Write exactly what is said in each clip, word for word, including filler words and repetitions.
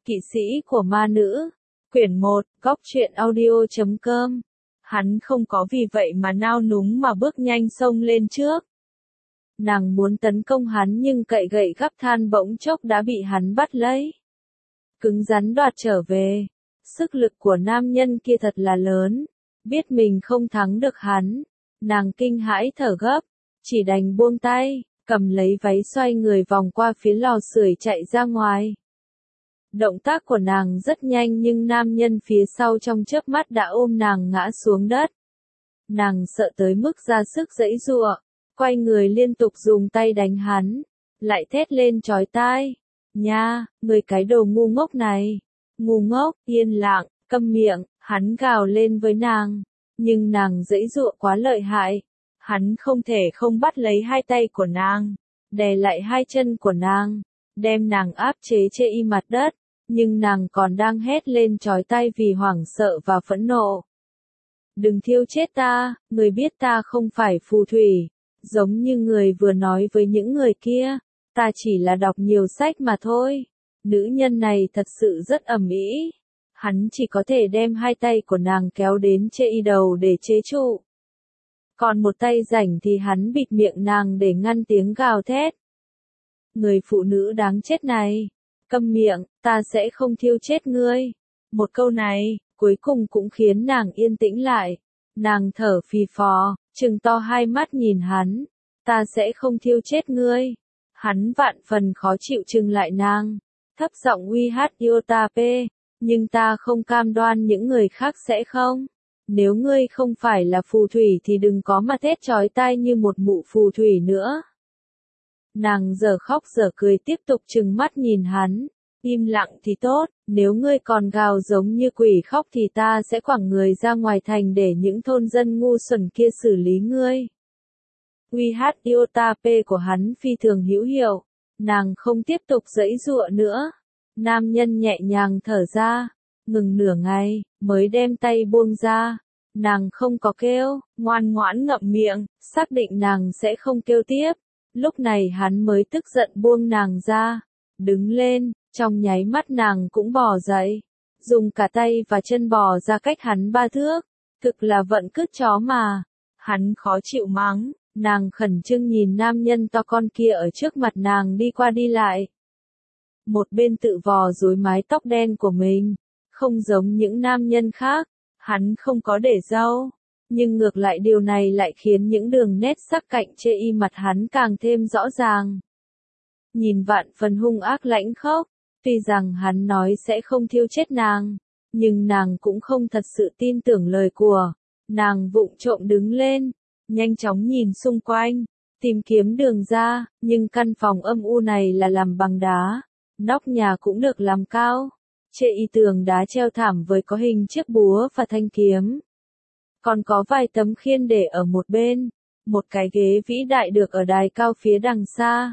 Kỵ sĩ của ma nữ. Quyển một, góc truyện audio chấm com. Hắn không có vì vậy mà nao núng mà bước nhanh xông lên trước. Nàng muốn tấn công hắn nhưng cậy gậy gắp than bỗng chốc đã bị hắn bắt lấy. Cứng rắn đoạt trở về. Sức lực của nam nhân kia thật là lớn. Biết mình không thắng được hắn. Nàng kinh hãi thở gấp. Chỉ đành buông tay, cầm lấy váy xoay người vòng qua phía lò sưởi chạy ra ngoài. Động tác của nàng rất nhanh nhưng nam nhân phía sau trong chớp mắt đã ôm nàng ngã xuống đất. Nàng sợ tới mức ra sức giãy giụa, quay người liên tục dùng tay đánh hắn, lại thét lên chói tai. Nha, người cái đồ ngu ngốc này. Ngu ngốc, yên lặng, câm miệng, hắn gào lên với nàng. Nhưng nàng giãy giụa quá lợi hại. Hắn không thể không bắt lấy hai tay của nàng, đè lại hai chân của nàng, đem nàng áp chế trên y mặt đất. Nhưng nàng còn đang hét lên chói tai vì hoảng sợ và phẫn nộ. Đừng thiêu chết ta, người biết ta không phải phù thủy, giống như người vừa nói với những người kia, ta chỉ là đọc nhiều sách mà thôi. Nữ nhân này thật sự rất ầm ĩ. Hắn chỉ có thể đem hai tay của nàng kéo đến trên y đầu để chế trụ. Còn một tay rảnh thì hắn bịt miệng nàng để ngăn tiếng gào thét. Người phụ nữ đáng chết này. Câm miệng, ta sẽ không thiêu chết ngươi. Một câu này, cuối cùng cũng khiến nàng yên tĩnh lại. Nàng thở phì phò, trừng to hai mắt nhìn hắn. Ta sẽ không thiêu chết ngươi. Hắn vạn phần khó chịu trừng lại nàng. Thấp giọng uy hát yêu ta pe. Nhưng ta không cam đoan những người khác sẽ không. Nếu ngươi không phải là phù thủy thì đừng có mà thét chói tai như một mụ phù thủy nữa. Nàng giờ khóc giờ cười tiếp tục trừng mắt nhìn hắn. Im lặng thì tốt, nếu ngươi còn gào giống như quỷ khóc thì ta sẽ quẳng người ra ngoài thành để những thôn dân ngu xuẩn kia xử lý ngươi. Uy hát iota p của hắn phi thường hữu hiệu. Nàng không tiếp tục giãy giụa nữa. Nam nhân nhẹ nhàng thở ra, ngừng nửa ngày, mới đem tay buông ra. Nàng không có kêu, ngoan ngoãn ngậm miệng, xác định nàng sẽ không kêu tiếp. Lúc này hắn mới tức giận buông nàng ra, đứng lên, trong nháy mắt nàng cũng bò dậy, dùng cả tay và chân bò ra cách hắn ba thước, thực là vận cứt chó mà. Hắn khó chịu mắng, nàng khẩn trương nhìn nam nhân to con kia ở trước mặt nàng đi qua đi lại. Một bên tự vò rối mái tóc đen của mình, không giống những nam nhân khác, hắn không có để râu. Nhưng ngược lại điều này lại khiến những đường nét sắc cạnh trên y mặt hắn càng thêm rõ ràng. Nhìn vạn phần hung ác lãnh khốc, tuy rằng hắn nói sẽ không thiêu chết nàng, nhưng nàng cũng không thật sự tin tưởng lời của. Nàng vụng trộm đứng lên, nhanh chóng nhìn xung quanh, tìm kiếm đường ra, nhưng căn phòng âm u này là làm bằng đá, nóc nhà cũng được làm cao. Trên y tường đá treo thảm với có hình chiếc búa và thanh kiếm. Còn có vài tấm khiên để ở một bên, một cái ghế vĩ đại được ở đài cao phía đằng xa.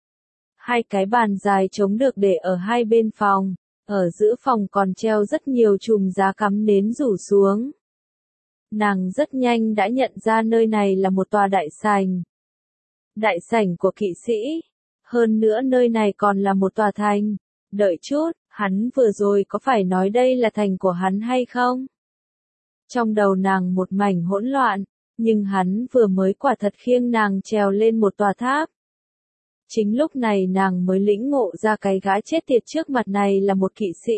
Hai cái bàn dài trống được để ở hai bên phòng, ở giữa phòng còn treo rất nhiều chùm giá cắm nến rủ xuống. Nàng rất nhanh đã nhận ra nơi này là một tòa đại sảnh. Đại sảnh của kỵ sĩ, hơn nữa nơi này còn là một tòa thành. Đợi chút, hắn vừa rồi có phải nói đây là thành của hắn hay không? Trong đầu nàng một mảnh hỗn loạn, nhưng hắn vừa mới quả thật khiêng nàng trèo lên một tòa tháp. Chính lúc này nàng mới lĩnh ngộ ra cái gã chết tiệt trước mặt này là một kỵ sĩ.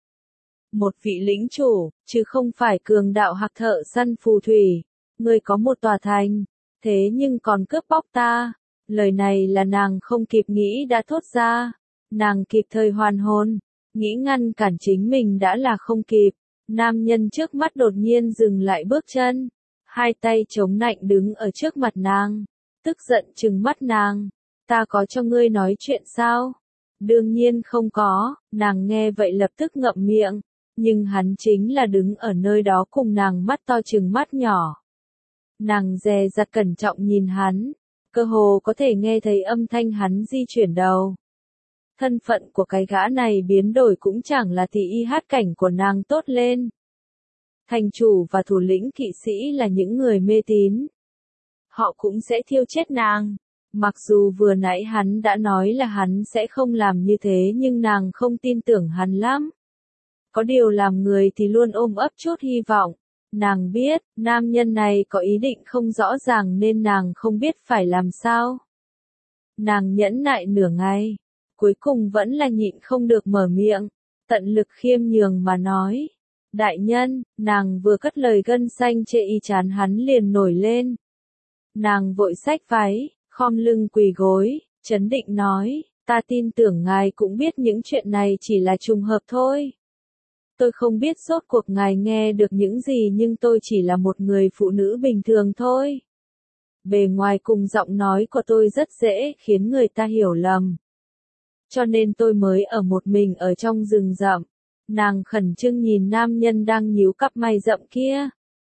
Một vị lĩnh chủ, chứ không phải cường đạo hoặc thợ săn phù thủy. Người có một tòa thành, thế nhưng còn cướp bóc ta. Lời này là nàng không kịp nghĩ đã thốt ra. Nàng kịp thời hoàn hồn, nghĩ ngăn cản chính mình đã là không kịp. Nam nhân trước mắt đột nhiên dừng lại bước chân, hai tay chống nạnh đứng ở trước mặt nàng, tức giận trừng mắt nàng. Ta có cho ngươi nói chuyện sao? Đương nhiên không có, nàng nghe vậy lập tức ngậm miệng, nhưng hắn chính là đứng ở nơi đó cùng nàng mắt to trừng mắt nhỏ. Nàng dè dặt cẩn trọng nhìn hắn, cơ hồ có thể nghe thấy âm thanh hắn di chuyển đầu. Thân phận của cái gã này biến đổi cũng chẳng là thì y hát cảnh của nàng tốt lên. Thành chủ và thủ lĩnh kỵ sĩ là những người mê tín. Họ cũng sẽ thiêu chết nàng. Mặc dù vừa nãy hắn đã nói là hắn sẽ không làm như thế nhưng nàng không tin tưởng hắn lắm. Có điều làm người thì luôn ôm ấp chút hy vọng. Nàng biết, nam nhân này có ý định không rõ ràng nên nàng không biết phải làm sao. Nàng nhẫn nại nửa ngày, cuối cùng vẫn là nhịn không được mở miệng, tận lực khiêm nhường mà nói. Đại nhân, nàng vừa cất lời gân xanh chệ y chán hắn liền nổi lên. Nàng vội xách váy, khom lưng quỳ gối, trấn định nói, ta tin tưởng ngài cũng biết những chuyện này chỉ là trùng hợp thôi. Tôi không biết rốt cuộc ngài nghe được những gì nhưng tôi chỉ là một người phụ nữ bình thường thôi. Bề ngoài cùng giọng nói của tôi rất dễ khiến người ta hiểu lầm. Cho nên tôi mới ở một mình ở trong rừng rậm. Nàng khẩn trương nhìn nam nhân đang nhíu cặp mày rậm kia.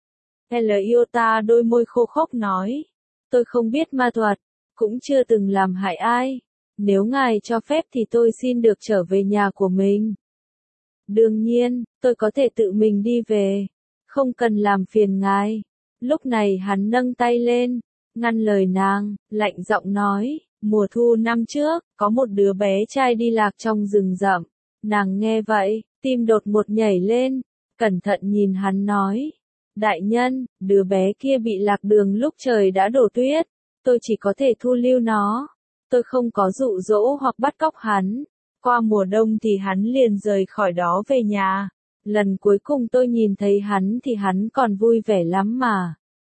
Eliota đôi môi khô khốc nói. Tôi không biết ma thuật, cũng chưa từng làm hại ai. Nếu ngài cho phép thì tôi xin được trở về nhà của mình. Đương nhiên, tôi có thể tự mình đi về. Không cần làm phiền ngài. Lúc này hắn nâng tay lên, ngăn lời nàng, lạnh giọng nói. Mùa thu năm trước, có một đứa bé trai đi lạc trong rừng rậm. Nàng nghe vậy, tim đột ngột nhảy lên, cẩn thận nhìn hắn nói. Đại nhân, đứa bé kia bị lạc đường lúc trời đã đổ tuyết, tôi chỉ có thể thu lưu nó. Tôi không có dụ dỗ hoặc bắt cóc hắn. Qua mùa đông thì hắn liền rời khỏi đó về nhà. Lần cuối cùng tôi nhìn thấy hắn thì hắn còn vui vẻ lắm mà.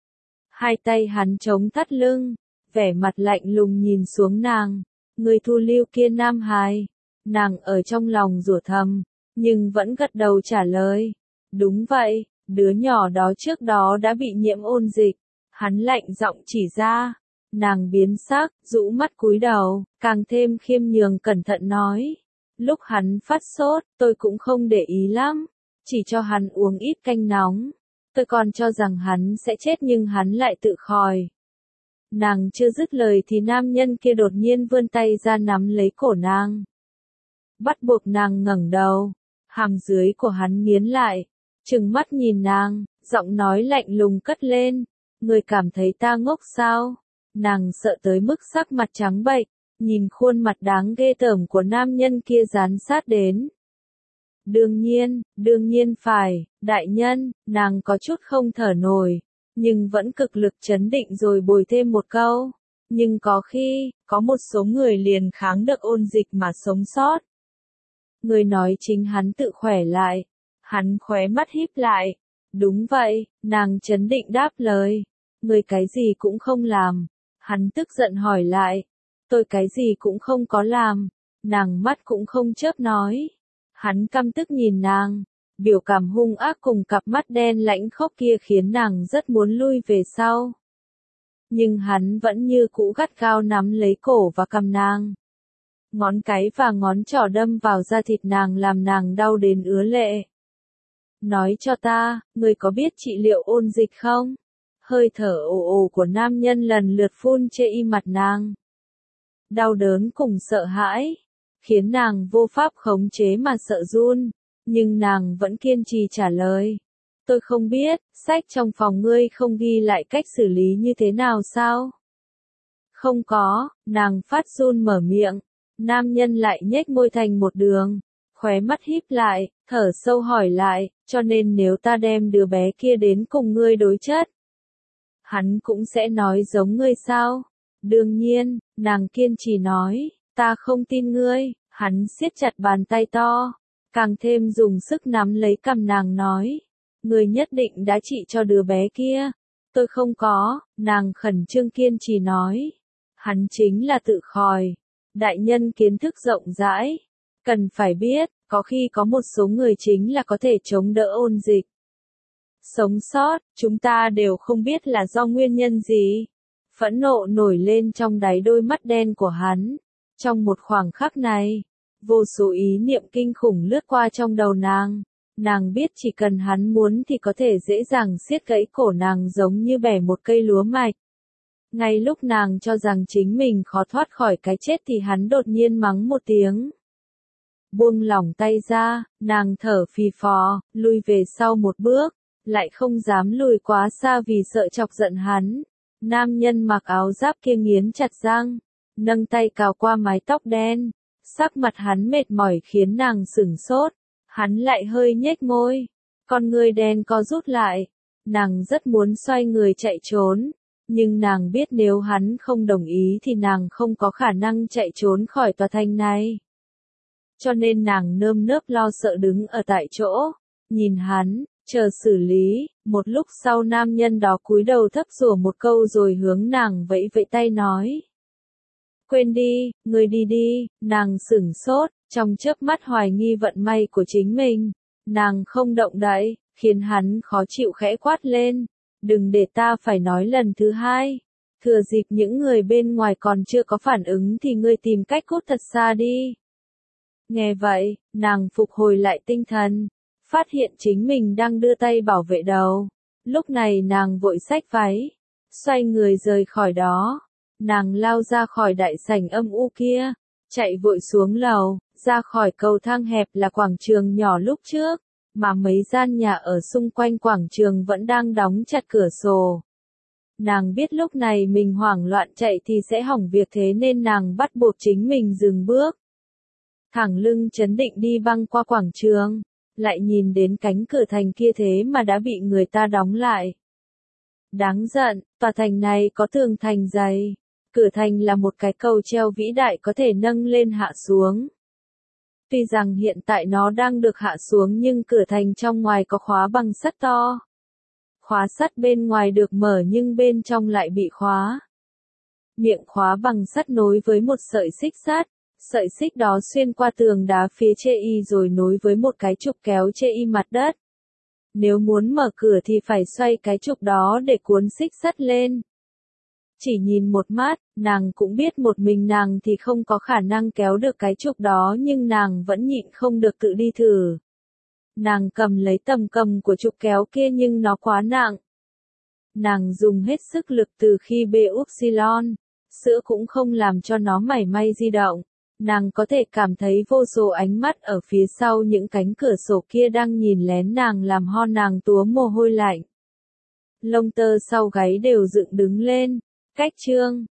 Hai tay hắn chống thắt lưng, vẻ mặt lạnh lùng nhìn xuống nàng. Người thu lưu kia nam hài. Nàng ở trong lòng rủa thầm, nhưng vẫn gật đầu trả lời. Đúng vậy, đứa nhỏ đó trước đó đã bị nhiễm ôn dịch. Hắn lạnh giọng chỉ ra. Nàng biến sắc, rũ mắt cúi đầu, càng thêm khiêm nhường cẩn thận nói. Lúc hắn phát sốt, tôi cũng không để ý lắm, chỉ cho hắn uống ít canh nóng. Tôi còn cho rằng hắn sẽ chết nhưng hắn lại tự khỏi. Nàng chưa dứt lời thì nam nhân kia đột nhiên vươn tay ra nắm lấy cổ nàng. Bắt buộc nàng ngẩng đầu, hàm dưới của hắn nghiến lại, trừng mắt nhìn nàng, giọng nói lạnh lùng cất lên. Người cảm thấy ta ngốc sao? Nàng sợ tới mức sắc mặt trắng bệch, nhìn khuôn mặt đáng ghê tởm của nam nhân kia dán sát đến. Đương nhiên, đương nhiên phải, đại nhân, nàng có chút không thở nổi, nhưng vẫn cực lực trấn định rồi bồi thêm một câu. Nhưng có khi, có một số người liền kháng được ôn dịch mà sống sót. Người nói chính hắn tự khỏe lại, hắn khóe mắt híp lại. Đúng vậy, nàng trấn định đáp lời. Người cái gì cũng không làm. Hắn tức giận hỏi lại. Tôi cái gì cũng không có làm. Nàng mắt cũng không chớp nói. Hắn căm tức nhìn nàng. Biểu cảm hung ác cùng cặp mắt đen lãnh khốc kia khiến nàng rất muốn lui về sau. Nhưng hắn vẫn như cũ gắt gao nắm lấy cổ và cằm nàng. Ngón cái và ngón trỏ đâm vào da thịt nàng làm nàng đau đến ứa lệ. Nói cho ta, người có biết trị liệu ôn dịch không? Hơi thở ồ ồ của nam nhân lần lượt phun chê y mặt nàng. Đau đớn cùng sợ hãi, khiến nàng vô pháp khống chế mà sợ run, nhưng nàng vẫn kiên trì trả lời. Tôi không biết, sách trong phòng ngươi không ghi lại cách xử lý như thế nào sao? Không có, nàng phát run mở miệng, nam nhân lại nhếch môi thành một đường, khóe mắt híp lại, thở sâu hỏi lại, cho nên nếu ta đem đứa bé kia đến cùng ngươi đối chất, hắn cũng sẽ nói giống ngươi sao? Đương nhiên, nàng kiên trì nói, ta không tin ngươi. Hắn siết chặt bàn tay to, càng thêm dùng sức nắm lấy cằm nàng nói, ngươi nhất định đã trị cho đứa bé kia. Tôi không có, nàng khẩn trương kiên trì nói, hắn chính là tự khỏi. Đại nhân kiến thức rộng rãi, cần phải biết, có khi có một số người chính là có thể chống đỡ ôn dịch. Sống sót, chúng ta đều không biết là do nguyên nhân gì. Phẫn nộ nổi lên trong đáy đôi mắt đen của hắn. Trong một khoảng khắc này, vô số ý niệm kinh khủng lướt qua trong đầu nàng. Nàng biết chỉ cần hắn muốn thì có thể dễ dàng siết gãy cổ nàng giống như bẻ một cây lúa mạch. Ngay lúc nàng cho rằng chính mình khó thoát khỏi cái chết thì hắn đột nhiên mắng một tiếng. Buông lỏng tay ra, nàng thở phì phò, lui về sau một bước, lại không dám lùi quá xa vì sợ chọc giận hắn. Nam nhân mặc áo giáp kia nghiến chặt răng, nâng tay cào qua mái tóc đen. Sắc mặt hắn mệt mỏi khiến nàng sửng sốt. Hắn lại hơi nhếch môi. Con ngươi đen co rút lại. Nàng rất muốn xoay người chạy trốn. Nhưng nàng biết nếu hắn không đồng ý thì nàng không có khả năng chạy trốn khỏi tòa thành này. Cho nên nàng nơm nớp lo sợ đứng ở tại chỗ. Nhìn hắn, chờ xử lý. Một lúc sau nam nhân đó cúi đầu thấp rủa một câu rồi hướng nàng vẫy vẫy tay nói. Quên đi, ngươi đi đi. Nàng sửng sốt, trong chớp mắt hoài nghi vận may của chính mình. Nàng không động đậy, khiến hắn khó chịu khẽ quát lên. Đừng để ta phải nói lần thứ hai. Thừa dịp những người bên ngoài còn chưa có phản ứng thì ngươi tìm cách cút thật xa đi. Nghe vậy, nàng phục hồi lại tinh thần. Phát hiện chính mình đang đưa tay bảo vệ đầu. Lúc này nàng vội xách váy. Xoay người rời khỏi đó. Nàng lao ra khỏi đại sảnh âm u kia. Chạy vội xuống lầu. Ra khỏi cầu thang hẹp là quảng trường nhỏ lúc trước. Mà mấy gian nhà ở xung quanh quảng trường vẫn đang đóng chặt cửa sổ. Nàng biết lúc này mình hoảng loạn chạy thì sẽ hỏng việc thế nên nàng bắt buộc chính mình dừng bước. Thẳng lưng chấn định đi băng qua quảng trường, lại nhìn đến cánh cửa thành kia thế mà đã bị người ta đóng lại. Đáng giận, tòa thành này có tường thành dày. Cửa thành là một cái cầu treo vĩ đại có thể nâng lên hạ xuống. Tuy rằng hiện tại nó đang được hạ xuống nhưng cửa thành trong ngoài có khóa bằng sắt to. Khóa sắt bên ngoài được mở nhưng bên trong lại bị khóa. Miệng khóa bằng sắt nối với một sợi xích sắt. Sợi xích đó xuyên qua tường đá phía chê y rồi nối với một cái trục kéo chê y mặt đất. Nếu muốn mở cửa thì phải xoay cái trục đó để cuốn xích sắt lên. Chỉ nhìn một mắt, nàng cũng biết một mình nàng thì không có khả năng kéo được cái trục đó nhưng nàng vẫn nhịn không được tự đi thử. Nàng cầm lấy tầm cầm của trục kéo kia nhưng nó quá nặng. Nàng dùng hết sức lực từ khi bê upsilon, sữa cũng không làm cho nó mảy may di động. Nàng có thể cảm thấy vô số ánh mắt ở phía sau những cánh cửa sổ kia đang nhìn lén nàng làm ho nàng túa mồ hôi lạnh. Lông tơ sau gáy đều dựng đứng lên. Cách chương